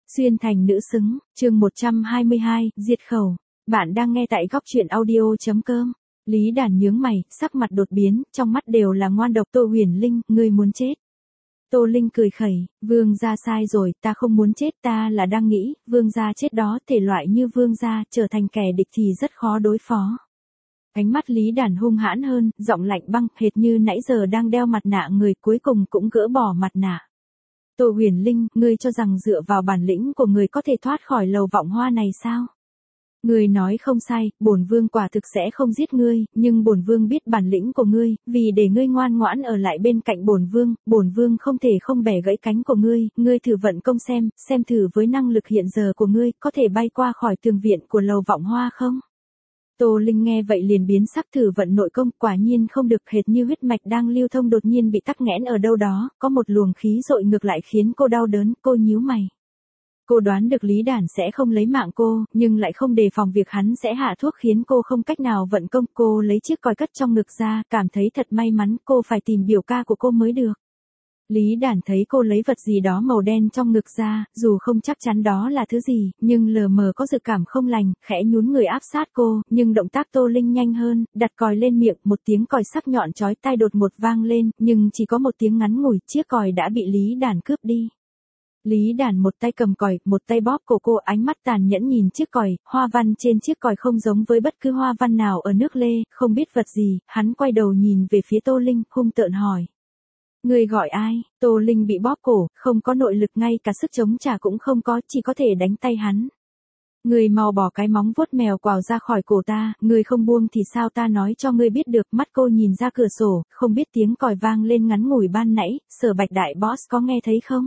Xuyên thành nữ xứng, chương 122, diệt khẩu. Bạn đang nghe tại góc truyện audio.com. Lý Đàn nhướng mày, sắc mặt đột biến, trong mắt đều là ngoan độc. Tô Huyền Linh, ngươi muốn chết. Tô Linh cười khẩy, vương gia sai rồi, ta không muốn chết, ta là đang nghĩ, vương gia chết đó, thể loại như vương gia trở thành kẻ địch thì rất khó đối phó. Ánh mắt Lý Đàn hung hãn hơn, giọng lạnh băng, hệt như nãy giờ đang đeo mặt nạ người cuối cùng cũng gỡ bỏ mặt nạ. Tô Huyền Linh, ngươi cho rằng dựa vào bản lĩnh của người có thể thoát khỏi lầu vọng hoa này sao? Ngươi nói không sai, bổn vương quả thực sẽ không giết ngươi, nhưng bổn vương biết bản lĩnh của ngươi, vì để ngươi ngoan ngoãn ở lại bên cạnh bổn vương không thể không bẻ gãy cánh của ngươi thử vận công xem thử với năng lực hiện giờ của ngươi, có thể bay qua khỏi tường viện của lầu vọng hoa không? Tô Linh nghe vậy liền biến sắc, thử vận nội công, quả nhiên không được, hệt như huyết mạch đang lưu thông đột nhiên bị tắc nghẽn ở đâu đó, có một luồng khí dội ngược lại khiến cô đau đớn, cô nhíu mày. Cô đoán được Lý Đàn sẽ không lấy mạng cô, nhưng lại không đề phòng việc hắn sẽ hạ thuốc khiến cô không cách nào vận công. Cô lấy chiếc còi cất trong ngực ra, cảm thấy thật may mắn, cô phải tìm biểu ca của cô mới được. Lý Đàn thấy cô lấy vật gì đó màu đen trong ngực ra, dù không chắc chắn đó là thứ gì, nhưng lờ mờ có dự cảm không lành, khẽ nhún người áp sát cô, nhưng động tác Tô Linh nhanh hơn, đặt còi lên miệng, một tiếng còi sắc nhọn chói tai đột ngột vang lên, nhưng chỉ có một tiếng ngắn ngủi, chiếc còi đã bị Lý Đàn cướp đi. Lý Đàn một tay cầm còi, một tay bóp cổ cô, ánh mắt tàn nhẫn nhìn chiếc còi, hoa văn trên chiếc còi không giống với bất cứ hoa văn nào ở nước Lê, không biết vật gì, hắn quay đầu nhìn về phía Tô Linh, hung tợn hỏi. Người gọi ai? Tô Linh bị bóp cổ, không có nội lực, ngay cả sức chống trả cũng không có, chỉ có thể đánh tay hắn. Người mau bỏ cái móng vuốt mèo quào ra khỏi cổ ta, người không buông thì sao ta nói cho ngươi biết được. Mắt cô nhìn ra cửa sổ, không biết tiếng còi vang lên ngắn ngủi ban nãy, Sở Bạch đại boss có nghe thấy không?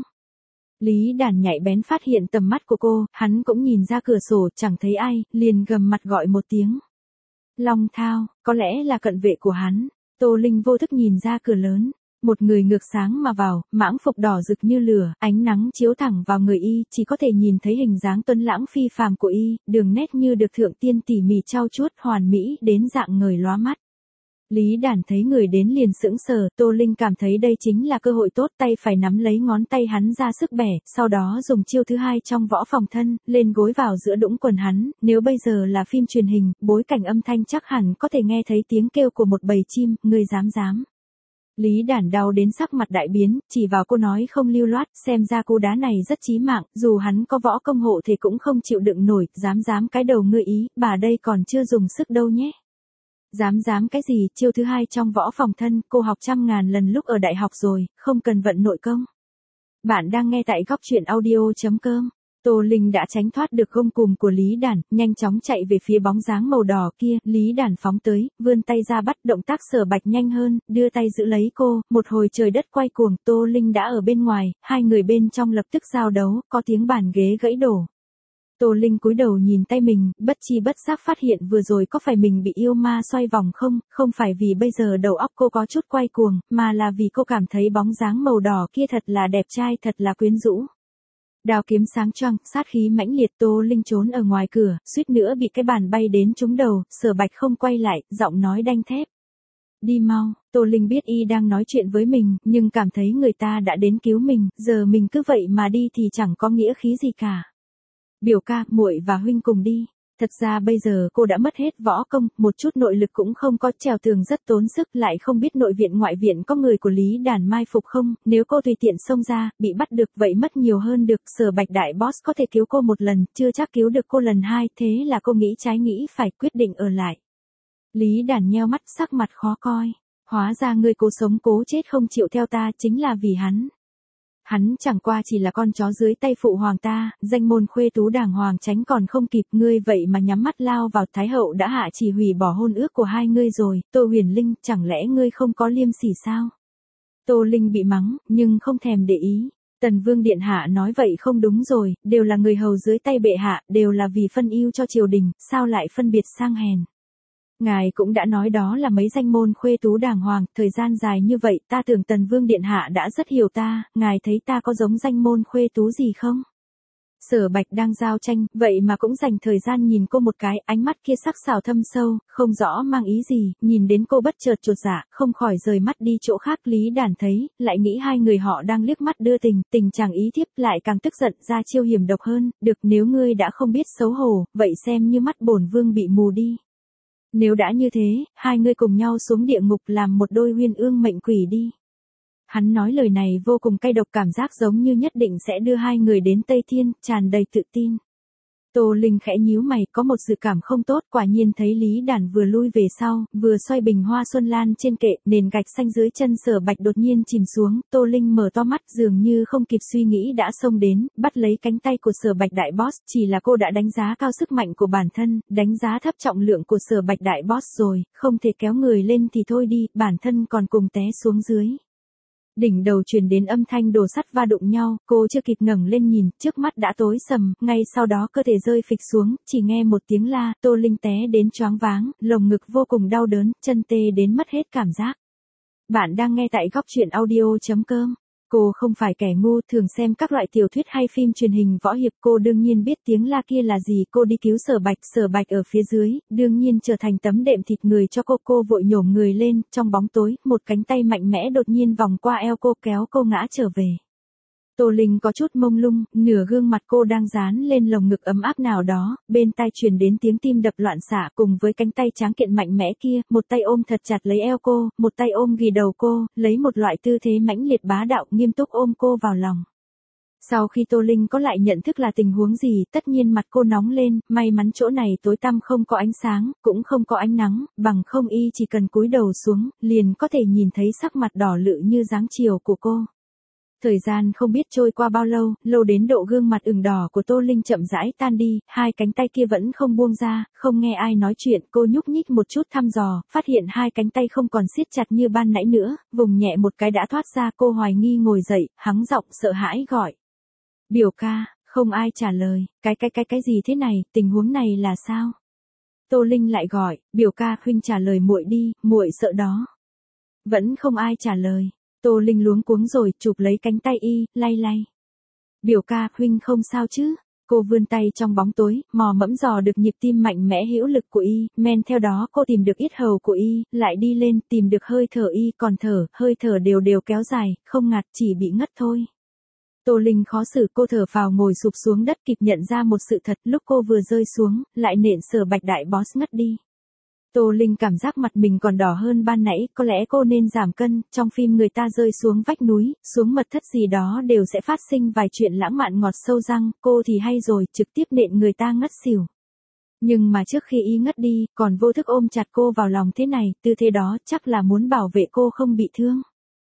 Lý Đàn nhạy bén phát hiện tầm mắt của cô, hắn cũng nhìn ra cửa sổ, chẳng thấy ai, liền gầm mặt gọi một tiếng. Long Thao, có lẽ là cận vệ của hắn. Tô Linh vô thức nhìn ra cửa lớn. Một người ngược sáng mà vào, mãng phục đỏ rực như lửa, ánh nắng chiếu thẳng vào người y, chỉ có thể nhìn thấy hình dáng tuấn lãng phi phàm của y, đường nét như được thượng tiên tỉ mỉ trau chuốt, hoàn mỹ đến dạng người lóa mắt. Lý Đàn thấy người đến liền sững sờ, Tô Linh cảm thấy đây chính là cơ hội tốt, tay phải nắm lấy ngón tay hắn ra sức bẻ, sau đó dùng chiêu thứ hai trong võ phòng thân, lên gối vào giữa đũng quần hắn, nếu bây giờ là phim truyền hình, bối cảnh âm thanh chắc hẳn có thể nghe thấy tiếng kêu của một bầy chim, ngươi dám. Lý Đàn đau đến sắc mặt đại biến, chỉ vào cô nói không lưu loát, xem ra cú đá này rất chí mạng, dù hắn có võ công hộ thì cũng không chịu đựng nổi, dám cái đầu ngươi ý, bà đây còn chưa dùng sức đâu nhé. Dám cái gì, chiêu thứ hai trong võ phòng thân, cô học trăm ngàn lần lúc ở đại học rồi, không cần vận nội công. Bạn đang nghe tại góc truyện audio.com. Tô Linh đã tránh thoát được gông cùm của Lý Đàn, nhanh chóng chạy về phía bóng dáng màu đỏ kia, Lý Đàn phóng tới, vươn tay ra bắt, động tác Sở Bạch nhanh hơn, đưa tay giữ lấy cô, một hồi trời đất quay cuồng, Tô Linh đã ở bên ngoài, hai người bên trong lập tức giao đấu, có tiếng bàn ghế gãy đổ. Tô Linh cúi đầu nhìn tay mình, bất chi bất giác phát hiện vừa rồi có phải mình bị yêu ma xoay vòng không phải vì bây giờ đầu óc cô có chút quay cuồng, mà là vì cô cảm thấy bóng dáng màu đỏ kia thật là đẹp trai, thật là quyến rũ. Đao kiếm sáng choang, sát khí mãnh liệt, Tô Linh trốn ở ngoài cửa, suýt nữa bị cái bàn bay đến trúng đầu, Sở Bạch không quay lại, giọng nói đanh thép. Đi mau, Tô Linh biết y đang nói chuyện với mình, nhưng cảm thấy người ta đã đến cứu mình, giờ mình cứ vậy mà đi thì chẳng có nghĩa khí gì cả. Biểu ca, muội và huynh cùng đi. Thật ra bây giờ cô đã mất hết võ công, một chút nội lực cũng không có, trèo tường rất tốn sức, lại không biết nội viện ngoại viện có người của Lý Đàn mai phục không, nếu cô tùy tiện xông ra, bị bắt được vậy mất nhiều hơn được, Sở Bạch đại boss có thể cứu cô một lần, chưa chắc cứu được cô lần hai, thế là cô nghĩ trái nghĩ phải, quyết định ở lại. Lý Đàn nheo mắt, sắc mặt khó coi, hóa ra ngươi cố sống cố chết không chịu theo ta chính là vì hắn. Hắn chẳng qua chỉ là con chó dưới tay phụ hoàng ta, danh môn khuê tú đàng hoàng tránh còn không kịp, ngươi vậy mà nhắm mắt lao vào, Thái hậu đã hạ chỉ hủy bỏ hôn ước của hai ngươi rồi, Tô Huyền Linh, chẳng lẽ ngươi không có liêm sỉ sao? Tô Linh bị mắng, nhưng không thèm để ý. Tần Vương điện hạ nói vậy không đúng rồi, đều là người hầu dưới tay bệ hạ, đều là vì phân ưu cho triều đình, sao lại phân biệt sang hèn? Ngài cũng đã nói đó là mấy danh môn khuê tú đàng hoàng, thời gian dài như vậy, ta tưởng Tần Vương điện hạ đã rất hiểu ta, ngài thấy ta có giống danh môn khuê tú gì không? Sở Bạch đang giao tranh, vậy mà cũng dành thời gian nhìn cô một cái, ánh mắt kia sắc sảo thâm sâu, không rõ mang ý gì, nhìn đến cô bất chợt chột dạ, không khỏi rời mắt đi chỗ khác. Lý Đàn thấy, lại nghĩ hai người họ đang liếc mắt đưa tình, tình chàng ý thiếp lại càng tức giận, ra chiêu hiểm độc hơn, được nếu ngươi đã không biết xấu hổ, vậy xem như mắt bổn vương bị mù đi. Nếu đã như thế, hai ngươi cùng nhau xuống địa ngục làm một đôi uyên ương mệnh quỷ đi. Hắn nói lời này vô cùng cay độc, cảm giác giống như nhất định sẽ đưa hai người đến Tây Thiên, tràn đầy tự tin. Tô Linh khẽ nhíu mày, có một dự cảm không tốt, quả nhiên thấy Lý Đàn vừa lui về sau, vừa xoay bình hoa xuân lan trên kệ, nền gạch xanh dưới chân Sở Bạch đột nhiên chìm xuống. Tô Linh mở to mắt, dường như không kịp suy nghĩ đã xông đến, bắt lấy cánh tay của Sở Bạch đại boss. Chỉ là cô đã đánh giá cao sức mạnh của bản thân, đánh giá thấp trọng lượng của Sở Bạch đại boss rồi, không thể kéo người lên thì thôi đi, bản thân còn cùng té xuống dưới. Đỉnh đầu truyền đến âm thanh đồ sắt va đụng nhau, cô chưa kịp ngẩng lên nhìn, trước mắt đã tối sầm, ngay sau đó cơ thể rơi phịch xuống, chỉ nghe một tiếng la, Tô Linh té đến choáng váng, lồng ngực vô cùng đau đớn, chân tê đến mất hết cảm giác. Bạn đang nghe tại góc truyện audio.com. Cô không phải kẻ ngu, thường xem các loại tiểu thuyết hay phim truyền hình võ hiệp, cô đương nhiên biết tiếng la kia là gì. Cô đi cứu Sở Bạch ở phía dưới, đương nhiên trở thành tấm đệm thịt người cho cô vội nhổm người lên, trong bóng tối, một cánh tay mạnh mẽ đột nhiên vòng qua eo cô kéo cô ngã trở về. Tô Linh có chút mông lung, nửa gương mặt cô đang dán lên lồng ngực ấm áp nào đó, bên tai truyền đến tiếng tim đập loạn xạ, cùng với cánh tay tráng kiện mạnh mẽ kia, một tay ôm thật chặt lấy eo cô, một tay ôm ghì đầu cô, lấy một loại tư thế mãnh liệt bá đạo, nghiêm túc ôm cô vào lòng. Sau khi Tô Linh có lại nhận thức là tình huống gì, tất nhiên mặt cô nóng lên, may mắn chỗ này tối tăm không có ánh sáng, cũng không có ánh nắng, bằng không y chỉ cần cúi đầu xuống, liền có thể nhìn thấy sắc mặt đỏ lự như dáng chiều của cô. Thời gian không biết trôi qua bao lâu, lâu đến độ gương mặt ửng đỏ của Tô Linh chậm rãi tan đi, hai cánh tay kia vẫn không buông ra, không nghe ai nói chuyện, cô nhúc nhích một chút thăm dò, phát hiện hai cánh tay không còn siết chặt như ban nãy nữa, vùng nhẹ một cái đã thoát ra, cô hoài nghi ngồi dậy, hắng giọng sợ hãi gọi. Biểu ca, không ai trả lời, cái gì thế này, tình huống này là sao? Tô Linh lại gọi, biểu ca huynh trả lời muội đi, muội sợ đó. Vẫn không ai trả lời. Tô Linh luống cuống rồi, chụp lấy cánh tay y, lay lay. Biểu ca, huynh không sao chứ? Cô vươn tay trong bóng tối, mò mẫm dò được nhịp tim mạnh mẽ hữu lực của y, men theo đó cô tìm được yết hầu của y, lại đi lên, tìm được hơi thở y còn thở, hơi thở đều kéo dài, không ngạt, chỉ bị ngất thôi. Tô Linh khó xử, cô thở phào ngồi sụp xuống đất, kịp nhận ra một sự thật, lúc cô vừa rơi xuống, lại nện Sở Bạch đại boss ngất đi. Tô Linh cảm giác mặt mình còn đỏ hơn ban nãy, có lẽ cô nên giảm cân, trong phim người ta rơi xuống vách núi, xuống mật thất gì đó đều sẽ phát sinh vài chuyện lãng mạn ngọt sâu răng, cô thì hay rồi, trực tiếp nện người ta ngất xỉu. Nhưng mà trước khi y ngất đi, còn vô thức ôm chặt cô vào lòng thế này, tư thế đó chắc là muốn bảo vệ cô không bị thương.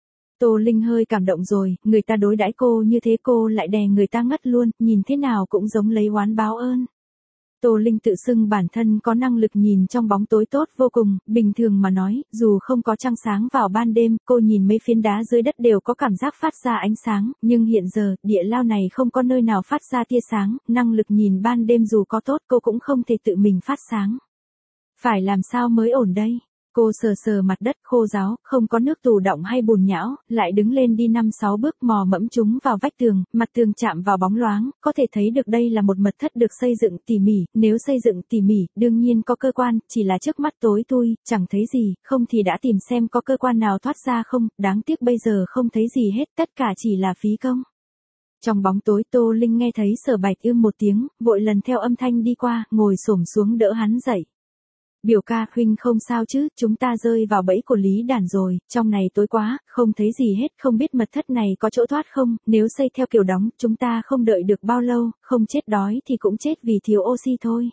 Tô Linh hơi cảm động rồi, người ta đối đãi cô như thế cô lại đè người ta ngất luôn, nhìn thế nào cũng giống lấy oán báo ơn. Tô Linh tự xưng bản thân có năng lực nhìn trong bóng tối tốt vô cùng, bình thường mà nói, dù không có trăng sáng vào ban đêm, cô nhìn mấy phiến đá dưới đất đều có cảm giác phát ra ánh sáng, nhưng hiện giờ, địa lao này không có nơi nào phát ra tia sáng, năng lực nhìn ban đêm dù có tốt cô cũng không thể tự mình phát sáng. Phải làm sao mới ổn đây? Cô sờ mặt đất khô ráo, không có nước tù đọng hay bùn nhão, lại đứng lên đi 5-6 bước mò mẫm chúng vào vách tường, mặt tường chạm vào bóng loáng, có thể thấy được đây là một mật thất được xây dựng tỉ mỉ, nếu xây dựng tỉ mỉ, đương nhiên có cơ quan, chỉ là trước mắt tối thui, chẳng thấy gì, không thì đã tìm xem có cơ quan nào thoát ra không, đáng tiếc bây giờ không thấy gì hết, tất cả chỉ là phí công. Trong bóng tối Tô Linh nghe thấy Sở Bạch một tiếng, vội lần theo âm thanh đi qua, ngồi xổm xuống đỡ hắn dậy. Biểu ca, huynh không sao chứ, chúng ta rơi vào bẫy của Lý Đàn rồi, trong này tối quá, không thấy gì hết, không biết mật thất này có chỗ thoát không, nếu xây theo kiểu đóng, chúng ta không đợi được bao lâu, không chết đói thì cũng chết vì thiếu oxy thôi.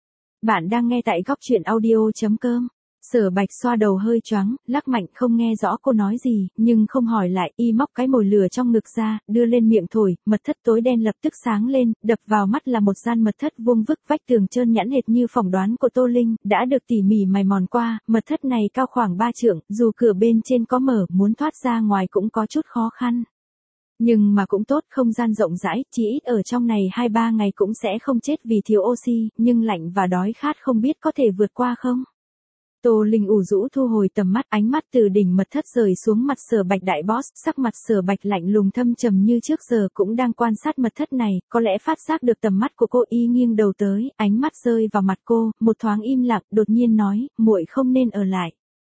Bạn đang nghe tại góc truyện audio.com. Sở Bạch xoa đầu hơi choáng, lắc mạnh không nghe rõ cô nói gì, nhưng không hỏi lại, y móc cái mồi lửa trong ngực ra, đưa lên miệng thổi, mật thất tối đen lập tức sáng lên, đập vào mắt là một gian mật thất vuông vức, vách tường trơn nhẵn hệt như phỏng đoán của Tô Linh, đã được tỉ mỉ mài mòn qua, mật thất này cao khoảng 3 trượng, dù cửa bên trên có mở, muốn thoát ra ngoài cũng có chút khó khăn. Nhưng mà cũng tốt, không gian rộng rãi, chỉ ít ở trong này 2-3 ngày cũng sẽ không chết vì thiếu oxy, nhưng lạnh và đói khát không biết có thể vượt qua không? Tô Linh ủ rũ thu hồi tầm mắt, ánh mắt từ đỉnh mật thất rời xuống mặt Sở Bạch đại boss, sắc mặt Sở Bạch lạnh lùng thâm trầm như trước giờ cũng đang quan sát mật thất này, có lẽ phát giác được tầm mắt của cô, y nghiêng đầu tới, ánh mắt rơi vào mặt cô, một thoáng im lặng, đột nhiên nói, muội không nên ở lại.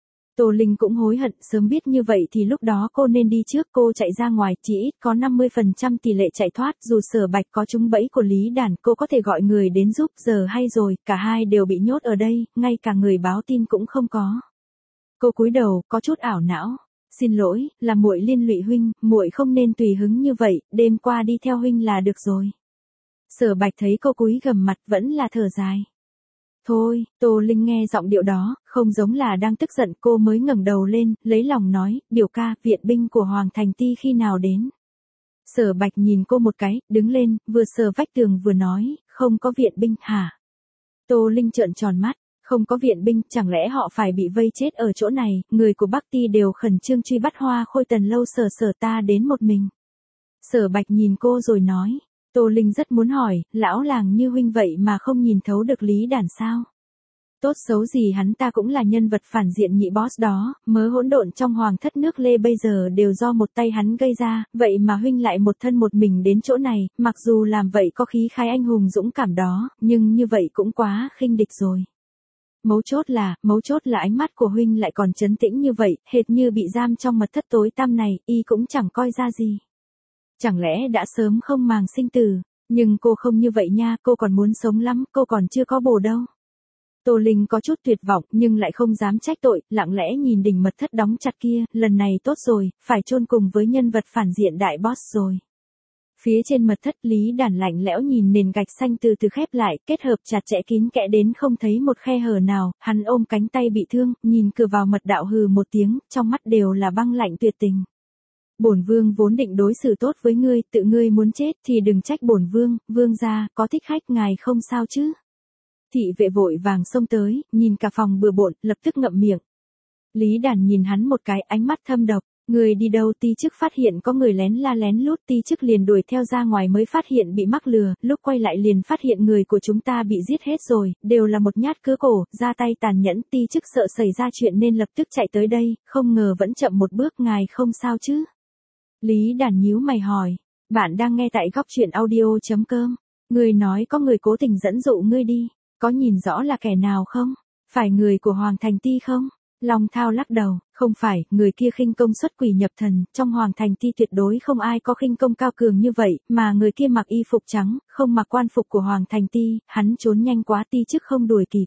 Tô Linh cũng hối hận, sớm biết như vậy thì lúc đó cô nên đi trước, cô chạy ra ngoài, chỉ ít có 50% tỷ lệ chạy thoát, dù Sở Bạch có trúng bẫy của Lý Đàn, cô có thể gọi người đến giúp, giờ hay rồi, cả hai đều bị nhốt ở đây, ngay cả người báo tin cũng không có. Cô cúi đầu, có chút ảo não, xin lỗi, là muội liên lụy huynh, muội không nên tùy hứng như vậy, đêm qua đi theo huynh là được rồi. Sở Bạch thấy cô cúi gằm mặt vẫn là thở dài. Thôi, Tô Linh nghe giọng điệu đó, không giống là đang tức giận, cô mới ngẩng đầu lên, lấy lòng nói, biểu ca, viện binh của Hoàng Thành Ti khi nào đến. Sở Bạch nhìn cô một cái, đứng lên, vừa sờ vách tường vừa nói, không có viện binh, hả? Tô Linh trợn tròn mắt, không có viện binh, chẳng lẽ họ phải bị vây chết ở chỗ này, người của Bắc Ti đều khẩn trương truy bắt Hoa Khôi Tần lâu sở ta đến một mình. Sở Bạch nhìn cô rồi nói. Tô Linh rất muốn hỏi, lão làng như huynh vậy mà không nhìn thấu được Lý Đàn sao? Tốt xấu gì hắn ta cũng là nhân vật phản diện nhị boss đó, mớ hỗn độn trong hoàng thất nước Lê bây giờ đều do một tay hắn gây ra, vậy mà huynh lại một thân một mình đến chỗ này, mặc dù làm vậy có khí khái anh hùng dũng cảm đó, nhưng như vậy cũng quá khinh địch rồi. Mấu chốt là ánh mắt của huynh lại còn trấn tĩnh như vậy, hệt như bị giam trong mật thất tối tăm này, y cũng chẳng coi ra gì. Chẳng lẽ đã sớm không màng sinh tử, nhưng cô không như vậy nha, cô còn muốn sống lắm, cô còn chưa có bồ đâu. Tô Linh có chút tuyệt vọng nhưng lại không dám trách tội, lặng lẽ nhìn đỉnh mật thất đóng chặt kia, lần này tốt rồi, phải chôn cùng với nhân vật phản diện đại boss rồi. Phía trên mật thất Lý Đàn lạnh lẽo nhìn nền gạch xanh từ từ khép lại, kết hợp chặt chẽ kín kẽ đến không thấy một khe hở nào, hắn ôm cánh tay bị thương, nhìn cửa vào mật đạo hừ một tiếng, trong mắt đều là băng lạnh tuyệt tình. Bổn vương vốn định đối xử tốt với ngươi, tự ngươi muốn chết thì đừng trách bổn vương, vương gia, có thích khách ngài không sao chứ. Thị vệ vội vàng xông tới, nhìn cả phòng bừa bộn, lập tức ngậm miệng. Lý Đàn nhìn hắn một cái, ánh mắt thâm độc, người đi đâu? Ti chức phát hiện có người lén la lén lút, ti chức liền đuổi theo ra ngoài mới phát hiện bị mắc lừa, lúc quay lại liền phát hiện người của chúng ta bị giết hết rồi, đều là một nhát cứa cổ, ra tay tàn nhẫn, ti chức sợ xảy ra chuyện nên lập tức chạy tới đây, không ngờ vẫn chậm một bước, ngài không sao chứ. Lý Đàn nhíu mày hỏi, bạn đang nghe tại góc truyện audio.com, người nói có người cố tình dẫn dụ ngươi đi, có nhìn rõ là kẻ nào không? Phải người của Hoàng Thành Ti không? Long Thao lắc đầu, không phải, người kia khinh công xuất quỷ nhập thần, trong Hoàng Thành Ti tuyệt đối không ai có khinh công cao cường như vậy, mà người kia mặc y phục trắng, không mặc quan phục của Hoàng Thành Ti, hắn trốn nhanh quá, ti chức không đuổi kịp.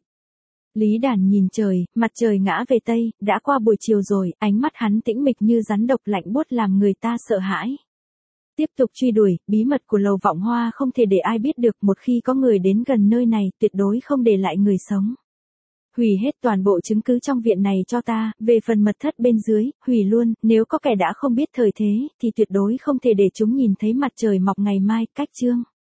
Lý Đàn nhìn trời, mặt trời ngã về Tây, đã qua buổi chiều rồi, ánh mắt hắn tĩnh mịch như rắn độc lạnh buốt làm người ta sợ hãi. Tiếp tục truy đuổi, bí mật của Lầu Vọng Hoa không thể để ai biết được, một khi có người đến gần nơi này, tuyệt đối không để lại người sống. Hủy hết toàn bộ chứng cứ trong viện này cho ta, về phần mật thất bên dưới, hủy luôn, nếu có kẻ đã không biết thời thế, thì tuyệt đối không thể để chúng nhìn thấy mặt trời mọc ngày mai, cách chương.